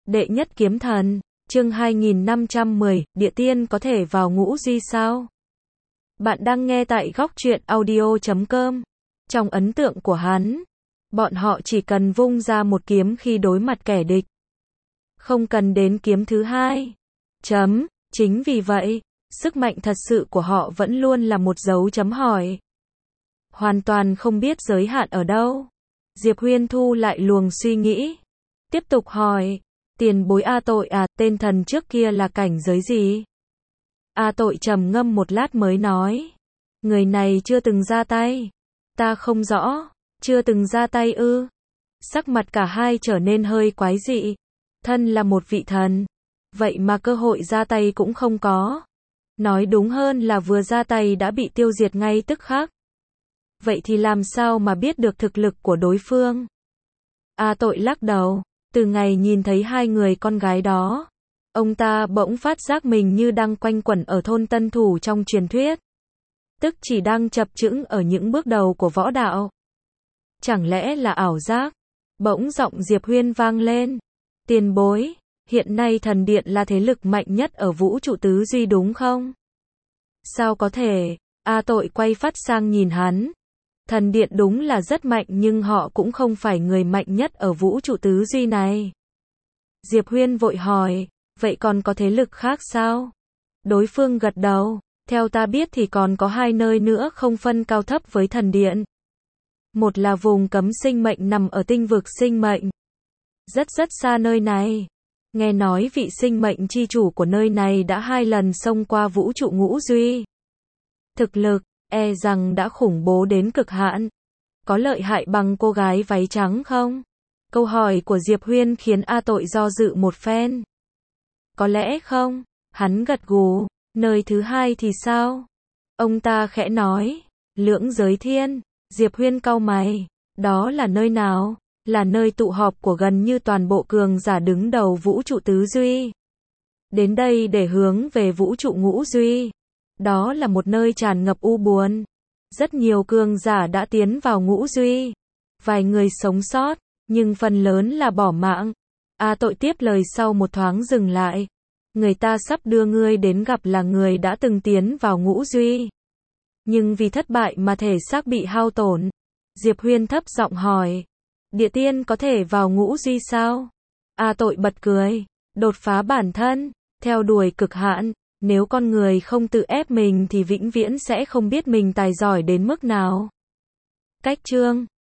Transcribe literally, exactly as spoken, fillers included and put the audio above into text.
Đệ nhất kiếm thần, chương hai nghìn năm trăm mười, địa tiên có thể vào ngũ duy sao? Bạn đang nghe tại góc truyện audio chấm com. Trong ấn tượng của hắn, bọn họ chỉ cần vung ra một kiếm khi đối mặt kẻ địch. Không cần đến kiếm thứ hai. Chấm, chính vì vậy, sức mạnh thật sự của họ vẫn luôn là một dấu chấm hỏi. Hoàn toàn không biết giới hạn ở đâu. Diệp Huyên thu lại luồng suy nghĩ. Tiếp tục hỏi, tiền bối A Tội à, tên thần trước kia là cảnh giới gì? A Tội trầm ngâm một lát mới nói, người này chưa từng ra tay. Ta không rõ, chưa từng ra tay ư? Sắc mặt cả hai trở nên hơi quái dị. Thân là một vị thần, vậy mà cơ hội ra tay cũng không có. Nói đúng hơn là vừa ra tay đã bị tiêu diệt ngay tức khắc. Vậy thì làm sao mà biết được thực lực của đối phương? A Tội lắc đầu, từ ngày nhìn thấy hai người con gái đó, ông ta bỗng phát giác mình như đang quanh quẩn ở thôn tân thủ trong truyền thuyết. Tức chỉ đang chập chững ở những bước đầu của võ đạo. Chẳng lẽ là ảo giác? Bỗng giọng Diệp Huyên vang lên. Tiền bối, hiện nay thần điện là thế lực mạnh nhất ở vũ trụ tứ duy đúng không? Sao có thể? A Tội quay phát sang nhìn hắn. Thần điện đúng là rất mạnh nhưng họ cũng không phải người mạnh nhất ở vũ trụ tứ duy này. Diệp Huyên vội hỏi, vậy còn có thế lực khác sao? Đối phương gật đầu, theo ta biết thì còn có hai nơi nữa không phân cao thấp với thần điện. Một là vùng cấm sinh mệnh nằm ở tinh vực sinh mệnh. Rất rất xa nơi này. Nghe nói vị sinh mệnh chi chủ của nơi này đã hai lần xông qua vũ trụ ngũ duy. Thực lực, e rằng đã khủng bố đến cực hạn. Có lợi hại bằng cô gái váy trắng không? Câu hỏi của Diệp Huyên khiến A Tội do dự một phen. Có lẽ không, hắn gật gù. Nơi thứ hai thì sao? Ông ta khẽ nói, lưỡng giới thiên. Diệp Huyên cau mày, đó là nơi nào? Là nơi tụ họp của gần như toàn bộ cường giả đứng đầu vũ trụ tứ duy. Đến đây để hướng về vũ trụ ngũ duy. Đó là một nơi tràn ngập u buồn. Rất nhiều cường giả đã tiến vào ngũ duy. Vài người sống sót, nhưng phần lớn là bỏ mạng. A Tội tiếp lời sau một thoáng dừng lại. Người ta sắp đưa ngươi đến gặp là người đã từng tiến vào ngũ duy. Nhưng vì thất bại mà thể xác bị hao tổn. Diệp Huyên thấp giọng hỏi. Địa tiên có thể vào ngũ duy sao? A Tội bật cười. Đột phá bản thân, theo đuổi cực hạn. Nếu con người không tự ép mình thì vĩnh viễn sẽ không biết mình tài giỏi đến mức nào. Cách chương